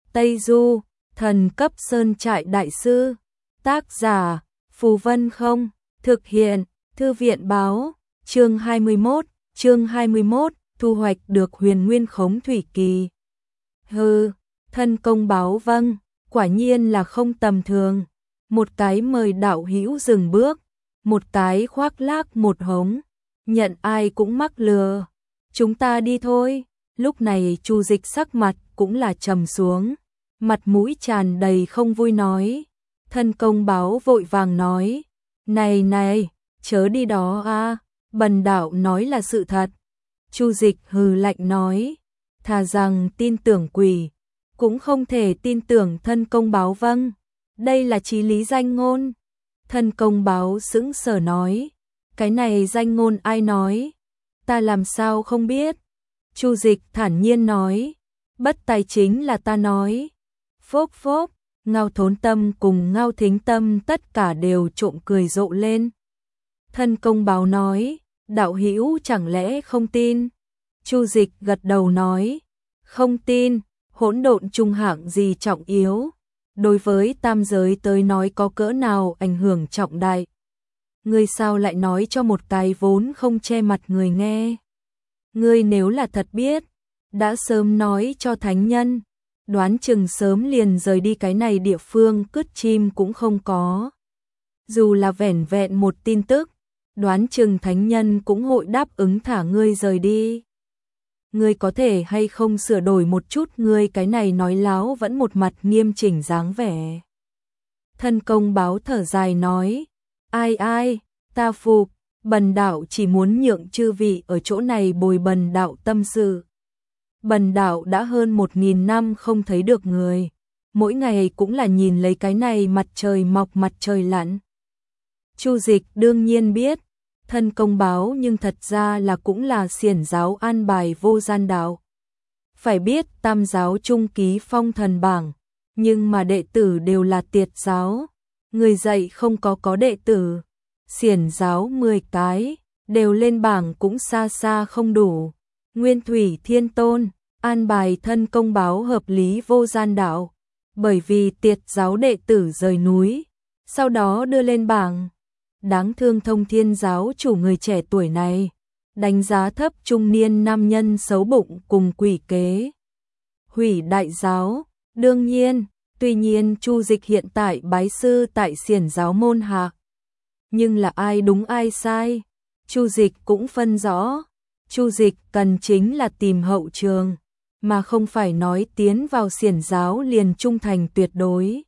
Tây Du, thần cấp sơn trại đại sư. Tác giả, Phù Vân Không. Thực hiện, Thư viện báo. Chương 21, thu hoạch được huyền nguyên khống thủy kỳ. Hừ, thân công báo vâng, quả nhiên là không tầm thường. Một cái mời đạo hữu dừng bước, một cái khoác lác một hống, nhận ai cũng mắc lừa. Chúng ta đi thôi. Lúc này Chu Dịch sắc mặt cũng là trầm xuống, mặt mũi tràn đầy không vui nói. Thân công báo vội vàng nói, này, chớ đi đó a, bần đạo nói là sự thật. Chu Dịch hừ lạnh nói, thà rằng tin tưởng quỷ, cũng không thể tin tưởng thân công báo vâng. Đây là chí lý danh ngôn. Thân công báo sững sờ nói, cái này danh ngôn ai nói? Ta làm sao không biết? Chu Dịch thản nhiên nói, bất tài chính là ta nói. Phốc phốc, Ngao Thốn Tâm cùng Ngao Thính Tâm tất cả đều trộm cười rộ lên. Thân công báo nói, đạo hữu chẳng lẽ không tin? Chu Dịch gật đầu nói, không tin, hỗn độn trung hạng gì trọng yếu, đối với tam giới tới nói có cỡ nào ảnh hưởng trọng đại. Ngươi sao lại nói cho một cái vốn không che mặt người nghe? Ngươi nếu là thật biết, đã sớm nói cho thánh nhân, đoán chừng sớm liền rời đi cái này địa phương cứt chim cũng không có. Dù là vẻn vẹn một tin tức, đoán chừng thánh nhân cũng hội đáp ứng thả ngươi rời đi. Ngươi có thể hay không sửa đổi một chút, ngươi cái này nói láo vẫn một mặt nghiêm chỉnh dáng vẻ. Thân công báo thở dài nói, ai, ta phục, bần đạo chỉ muốn nhượng chư vị ở chỗ này bồi bần đạo tâm sự. Bần đạo đã hơn 1000 năm không thấy được người, mỗi ngày cũng là nhìn lấy cái này mặt trời mọc mặt trời lặn. Chu Dịch đương nhiên biết, thân công báo nhưng thật ra là cũng là xiển giáo an bài vô gian đạo. Phải biết tam giáo trung ký phong thần bảng, nhưng mà đệ tử đều là tiệt giáo, người dạy không có đệ tử. Xiển giáo 10 cái, đều lên bảng cũng xa xa không đủ. Nguyên Thủy Thiên Tôn, an bài thân công báo hợp lý vô gian đạo, bởi vì tiệt giáo đệ tử rời núi, sau đó đưa lên bảng. Đáng thương Thông Thiên giáo chủ người trẻ tuổi này, đánh giá thấp trung niên nam nhân xấu bụng cùng quỷ kế. Hủy đại giáo, đương nhiên, tuy nhiên Chu Dịch hiện tại bái sư tại xiển giáo môn hạ. Nhưng là ai đúng ai sai, Chu Dịch cũng phân rõ. Chu Dịch cần chính là tìm hậu trường, mà không phải nói tiến vào xiển giáo liền trung thành tuyệt đối.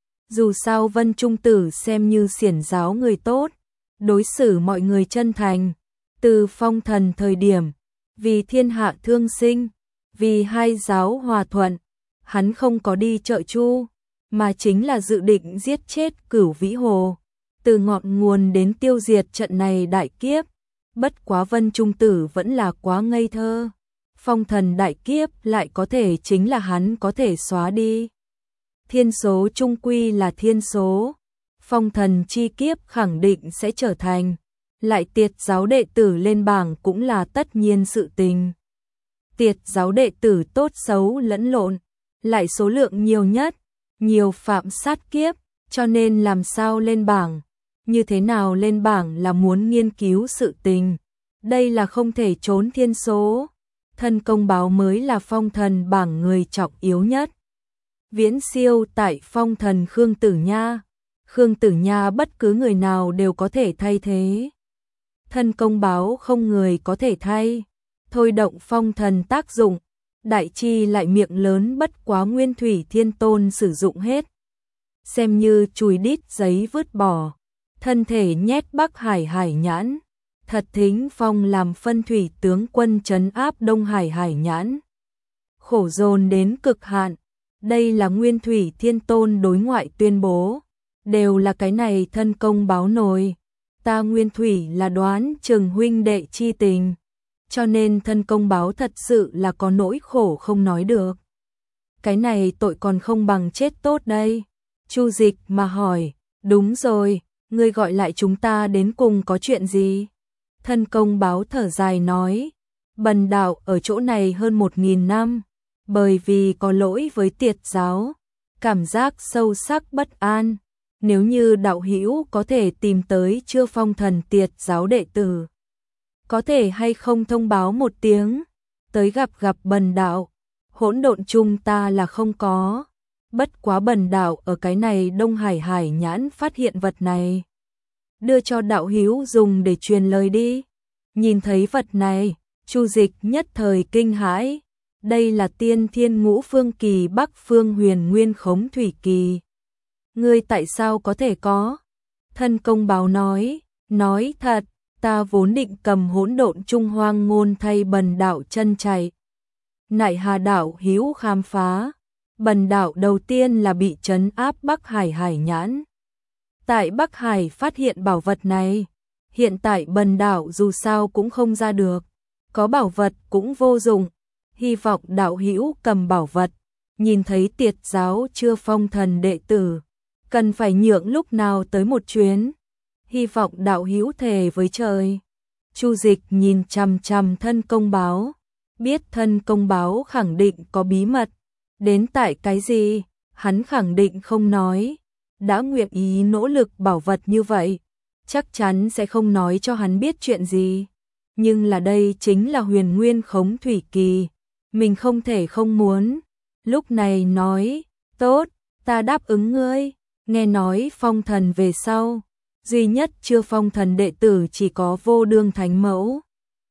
Dù sao Vân Trung Tử xem như xiển giáo người tốt, đối xử mọi người chân thành, từ phong thần thời điểm, vì thiên hạ thương sinh, vì hai giáo hòa thuận, hắn không có đi trợ chu, mà chính là dự định giết chết Cửu Vĩ Hồ, từ ngọn nguồn đến tiêu diệt trận này đại kiếp. Bất quá Vân Trung Tử vẫn là quá ngây thơ, phong thần đại kiếp lại có thể chính là hắn có thể xóa đi. Thiên số trung quy là thiên số, phong thần chi kiếp khẳng định sẽ trở thành, lại tiệt giáo đệ tử lên bảng cũng là tất nhiên sự tình. Tiệt giáo đệ tử tốt xấu lẫn lộn, lại số lượng nhiều nhất, nhiều phạm sát kiếp, cho nên làm sao lên bảng, như thế nào lên bảng là muốn nghiên cứu sự tình. Đây là không thể trốn thiên số, thân công báo mới là phong thần bảng người trọng yếu nhất. Viễn siêu tại phong thần Khương Tử Nha. Khương Tử Nha bất cứ người nào đều có thể thay thế. Thân công báo không người có thể thay. Thôi động phong thần tác dụng, đại chi lại miệng lớn bất quá Nguyên Thủy Thiên Tôn sử dụng hết. Xem như chùi đít giấy vứt bỏ, thân thể nhét Bắc Hải Hải Nhãn. Thật Thính Phong làm phân thủy tướng quân trấn áp Đông Hải Hải Nhãn. Khổ dồn đến cực hạn. Đây là Nguyên Thủy Thiên Tôn đối ngoại tuyên bố, đều là cái này thân công báo nổi. Ta Nguyên Thủy là đoán chừng huynh đệ chi tình, cho nên thân công báo thật sự là có nỗi khổ không nói được. Cái này tội còn không bằng chết tốt đây. Chu Dịch mà hỏi, đúng rồi, ngươi gọi lại chúng ta đến cùng có chuyện gì? Thân công báo thở dài nói, bần đạo ở chỗ này hơn 1000 năm. bởi vì có lỗi với Tiệt giáo, cảm giác sâu sắc bất an. Nếu như đạo hữu có thể tìm tới Chưa Phong Thần Tiệt giáo đệ tử, có thể hay không thông báo một tiếng, tới gặp Bần đạo. Hỗn độn chung ta là không có, bất quá Bần đạo ở cái này Đông Hải Hải Nhãn phát hiện vật này, đưa cho đạo hữu dùng để truyền lời đi. Nhìn thấy vật này, Chu Dịch nhất thời kinh hãi, đây là Tiên Thiên Ngũ Phương Kỳ Bắc Phương Huyền Nguyên Khống Thủy Kỳ. Ngươi tại sao có thể có? Thân Công Báo nói thật, ta vốn định cầm hỗn độn trung hoang ngôn thay Bần đạo chân chạy. Nại hà đạo hữu khám phá, Bần đạo đầu tiên là bị trấn áp Bắc Hải Hải Nhãn. Tại Bắc Hải phát hiện bảo vật này, hiện tại Bần đạo dù sao cũng không ra được, có bảo vật cũng vô dụng, hy vọng đạo hữu cầm bảo vật, nhìn thấy Tiệt giáo Chưa Phong Thần đệ tử, cần phải nhượng lúc nào tới một chuyến, hy vọng đạo hữu thề với trời. Chu Dịch nhìn chằm chằm Thân Công Báo, biết Thân Công Báo khẳng định có bí mật, đến tại cái gì, hắn khẳng định không nói, đã nguyện ý nỗ lực bảo vật như vậy, chắc chắn sẽ không nói cho hắn biết chuyện gì. Nhưng là đây chính là Huyền Nguyên Khống Thủy Kỳ, mình không thể không muốn. Lúc này nói, tốt, ta đáp ứng ngươi. Nghe nói phong thần về sau, duy nhất chưa phong thần đệ tử chỉ có Vô Đương Thánh Mẫu.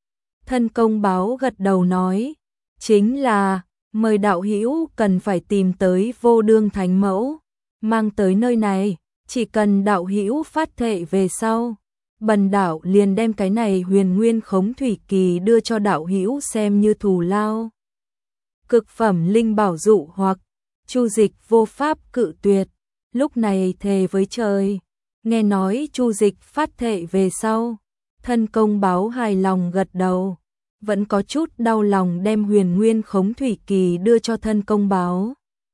Thân Công Báo gật đầu nói, chính là, mời đạo hữu cần phải tìm tới Vô Đương Thánh Mẫu, mang tới nơi này, chỉ cần đạo hữu phát thệ về sau, Bần đạo liền đem cái này Huyền Nguyên Khống Thủy Kỳ đưa cho đạo hữu xem như thù lao. Cực phẩm linh bảo dụ hoặc, Chu Dịch vô pháp cự tuyệt, lúc này thề với trời. Nghe nói Chu Dịch phát thệ về sau, Thân Công Báo hài lòng gật đầu, vẫn có chút đau lòng đem Huyền Nguyên Khống Thủy Kỳ đưa cho Thân Công Báo.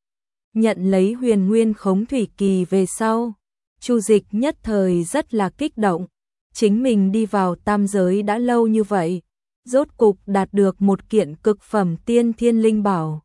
Nhận lấy Huyền Nguyên Khống Thủy Kỳ về sau, Chu Dịch nhất thời rất là kích động, chính mình đi vào tam giới đã lâu như vậy, rốt cục đạt được một kiện cực phẩm tiên thiên linh bảo.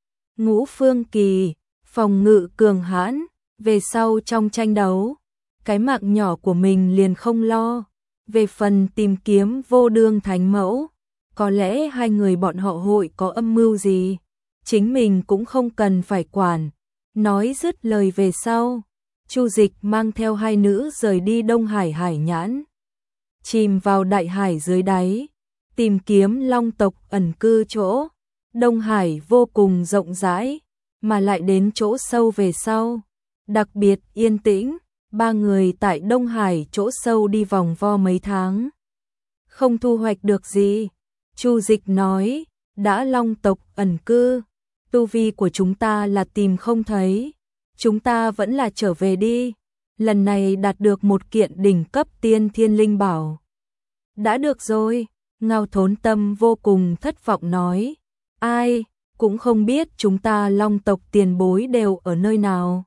Ngũ Phương Kỳ, phòng ngự cường hãn, về sau trong tranh đấu, cái mạng nhỏ của mình liền không lo. Về phần tìm kiếm Vô Đương Thánh Mẫu, có lẽ hai người bọn họ hội có âm mưu gì, chính mình cũng không cần phải quản. Nói dứt lời về sau, Chu Dịch mang theo hai nữ rời đi Đông Hải Hải Nhãn, chìm vào đại hải dưới đáy, tìm kiếm long tộc ẩn cư chỗ. Đông Hải vô cùng rộng rãi, mà lại đến chỗ sâu về sau, đặc biệt yên tĩnh. Ba người tại Đông Hải chỗ sâu đi vòng vo mấy tháng, không thu hoạch được gì. Chu Dịch nói, đã long tộc ẩn cư, tu vi của chúng ta là tìm không thấy, chúng ta vẫn là trở về đi. Lần này đạt được một kiện đỉnh cấp tiên thiên linh bảo. Đã được rồi, Ngao Thốn Tâm vô cùng thất vọng nói, ai, cũng không biết chúng ta long tộc tiền bối đều ở nơi nào.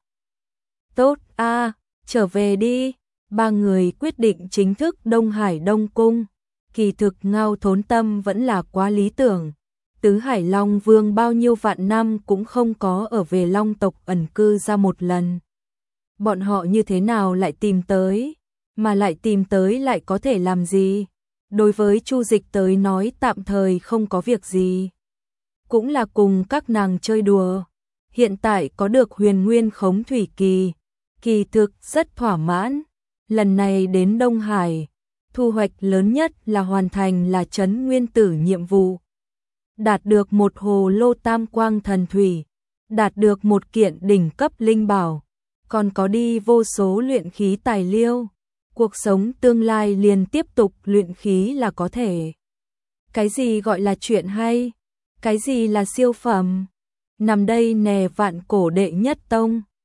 Tốt a, trở về đi. Ba người quyết định chính thức Đông Hải Đông Cung. Kỳ thực Ngao Thốn Tâm vẫn là quá lý tưởng. Tứ Hải Long Vương bao nhiêu vạn năm cũng không có ở về long tộc ẩn cư ra một lần. Bọn họ như thế nào lại tìm tới? Mà lại tìm tới lại có thể làm gì? Đối với Chu Dịch tới nói tạm thời không có việc gì. Cũng là cùng các nàng chơi đùa. Hiện tại có được Huyền Nguyên Khống Thủy Kỳ, kỳ thực rất thỏa mãn. Lần này đến Đông Hải, thu hoạch lớn nhất là hoàn thành là trấn nguyên tử nhiệm vụ. Đạt được một hồ lô tam quang thần thủy, đạt được một kiện đỉnh cấp linh bảo, còn có đi vô số luyện khí tài liêu. Cuộc sống tương lai liền tiếp tục luyện khí là có thể. Cái gì gọi là chuyện hay? Cái gì là siêu phẩm? Nằm đây nè vạn cổ đệ nhất tông.